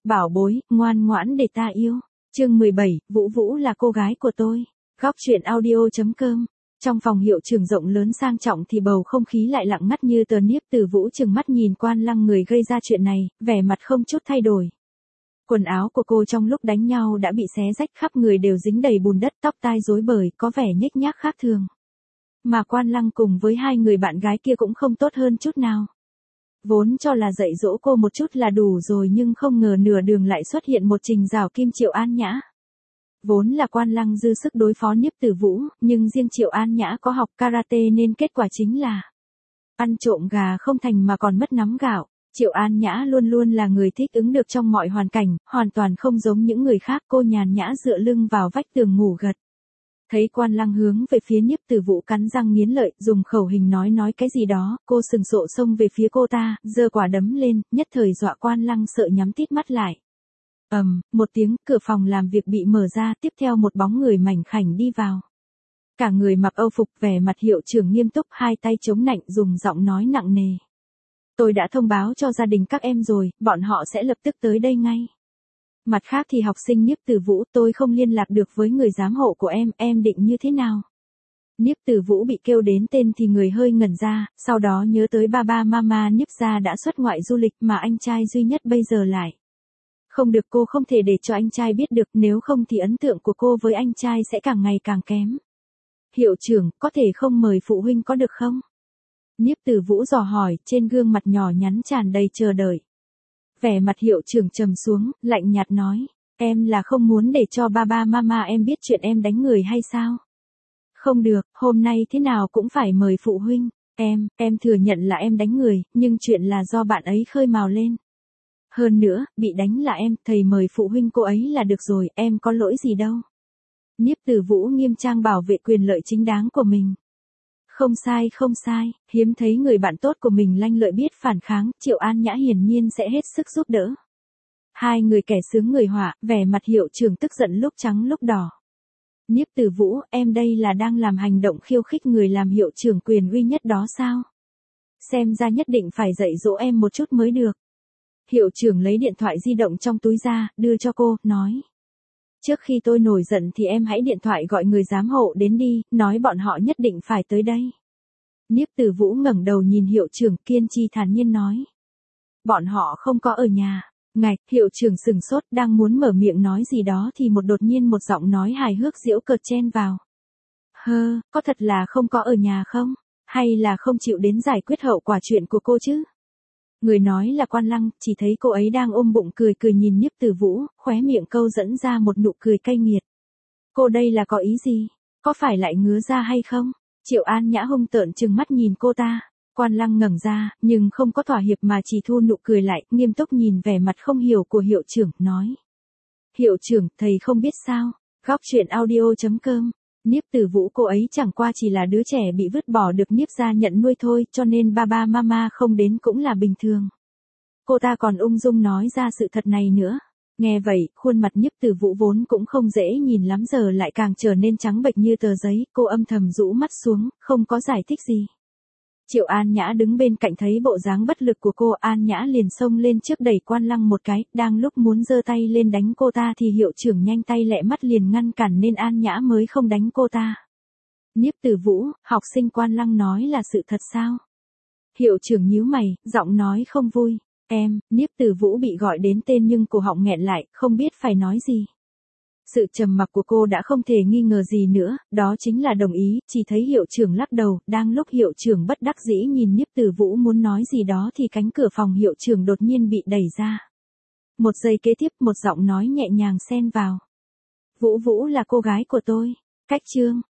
bảo bối, ngoan ngoãn để ta yêu. Chương 17, Vũ Vũ là cô gái của tôi. Góc truyện audio.com. Trong phòng hiệu trưởng rộng lớn sang trọng thì bầu không khí lại lặng ngắt như tờ. Niếp Từ Vũ trừng mắt nhìn Quan Lăng, người gây ra chuyện này, vẻ mặt không chút thay đổi. Quần áo của cô trong lúc đánh nhau đã bị xé rách, khắp người đều dính đầy bùn đất, tóc tai rối bời, có vẻ nhếch nhác khác thường. Mà Quan Lăng cùng với hai người bạn gái kia cũng không tốt hơn chút nào. Vốn cho là dạy dỗ cô một chút là đủ rồi, nhưng không ngờ nửa đường lại xuất hiện một Trình Dạo Kim Triệu An Nhã. Vốn là Quan Lăng dư sức đối phó Niếp Từ Vũ, nhưng riêng Triệu An Nhã có học karate nên kết quả chính là ăn trộm gà không thành mà còn mất nắm gạo. Triệu An Nhã luôn luôn là người thích ứng được trong mọi hoàn cảnh, hoàn toàn không giống những người khác. Cô nhàn nhã dựa lưng vào vách tường ngủ gật. Thấy Quan Lăng hướng về phía Niếp Từ Vũ cắn răng nghiến lợi, dùng khẩu hình nói cái gì đó, cô sừng sộ xông về phía cô ta, giơ quả đấm lên, nhất thời dọa Quan Lăng sợ nhắm tít mắt lại. Một tiếng, cửa phòng làm việc bị mở ra, tiếp theo một bóng người mảnh khảnh đi vào. Cả người mặc âu phục, vẻ mặt hiệu trưởng nghiêm túc, hai tay chống nạnh, dùng giọng nói nặng nề. Tôi đã thông báo cho gia đình các em rồi, bọn họ sẽ lập tức tới đây ngay. Mặt khác thì học sinh Niếp Từ Vũ, tôi không liên lạc được với người giám hộ của em định như thế nào? Niếp Từ Vũ bị kêu đến tên thì người hơi ngẩn ra, sau đó nhớ tới ba mama Niếp gia đã xuất ngoại du lịch mà anh trai duy nhất bây giờ lại. Không được, cô không thể để cho anh trai biết được, nếu không thì ấn tượng của cô với anh trai sẽ càng ngày càng kém. Hiệu trưởng, có thể không mời phụ huynh có được không? Niếp Từ Vũ dò hỏi, trên gương mặt nhỏ nhắn tràn đầy chờ đợi. Vẻ mặt hiệu trưởng trầm xuống, lạnh nhạt nói, em là không muốn để cho ba mama em biết chuyện em đánh người hay sao? Không được, hôm nay thế nào cũng phải mời phụ huynh. Em thừa nhận là em đánh người, nhưng chuyện là do bạn ấy khơi mào lên. Hơn nữa, bị đánh là em, thầy mời phụ huynh cô ấy là được rồi, em có lỗi gì đâu. Niếp Từ Vũ nghiêm trang bảo vệ quyền lợi chính đáng của mình. Không sai, hiếm thấy người bạn tốt của mình lanh lợi biết phản kháng, Triệu An Nhã hiển nhiên sẽ hết sức giúp đỡ. Hai người kẻ sướng người họa, vẻ mặt hiệu trưởng tức giận lúc trắng lúc đỏ. Niếp Từ Vũ, em đây là đang làm hành động khiêu khích người làm hiệu trưởng quyền uy nhất đó sao? Xem ra nhất định phải dạy dỗ em một chút mới được. Hiệu trưởng lấy điện thoại di động trong túi ra, đưa cho cô, nói. Trước khi tôi nổi giận thì em hãy điện thoại gọi người giám hộ đến đi, nói bọn họ nhất định phải tới đây. Niếp Từ Vũ ngẩng đầu nhìn hiệu trưởng, kiên trì thản nhiên nói. Bọn họ không có ở nhà. Ngạch, hiệu trưởng sừng sốt, đang muốn mở miệng nói gì đó thì đột nhiên một giọng nói hài hước giễu cợt chen vào. Có thật là không có ở nhà không? Hay là không chịu đến giải quyết hậu quả chuyện của cô chứ? Người nói là Quan Lăng, chỉ thấy cô ấy đang ôm bụng cười nhìn Niếp Từ Vũ, khóe miệng câu dẫn ra một nụ cười cay nghiệt. Cô đây là có ý gì? Có phải lại ngứa ra hay không? Triệu An Nhã hung tợn trừng mắt nhìn cô ta. Quan Lăng ngẩng ra, nhưng không có thỏa hiệp mà chỉ thu nụ cười lại, nghiêm túc nhìn vẻ mặt không hiểu của hiệu trưởng, nói. Hiệu trưởng, thầy không biết sao? Góc truyện audio.com. Niếp Từ Vũ cô ấy chẳng qua chỉ là đứa trẻ bị vứt bỏ được Niếp gia nhận nuôi thôi, cho nên ba mama không đến cũng là bình thường. Cô ta còn ung dung nói ra sự thật này nữa. Nghe vậy, khuôn mặt Niếp Từ Vũ vốn cũng không dễ nhìn lắm giờ lại càng trở nên trắng bệch như tờ giấy, cô âm thầm rũ mắt xuống, không có giải thích gì. Triệu An Nhã đứng bên cạnh thấy bộ dáng bất lực của cô, An Nhã liền xông lên trước đẩy Quan Lăng một cái, đang lúc muốn giơ tay lên đánh cô ta thì hiệu trưởng nhanh tay lẹ mắt liền ngăn cản nên An Nhã mới không đánh cô ta. Niếp Từ Vũ, học sinh Quan Lăng nói là sự thật sao? Hiệu trưởng nhíu mày, giọng nói không vui. Niếp Từ Vũ bị gọi đến tên nhưng cổ họng nghẹn lại, không biết phải nói gì. Sự trầm mặc của cô đã không thể nghi ngờ gì nữa, đó chính là đồng ý, chỉ thấy hiệu trưởng lắc đầu, đang lúc hiệu trưởng bất đắc dĩ nhìn Niếp Từ Vũ muốn nói gì đó thì cánh cửa phòng hiệu trưởng đột nhiên bị đẩy ra. Một giây kế tiếp, một giọng nói nhẹ nhàng xen vào. Vũ Vũ là cô gái của tôi. Cách chương.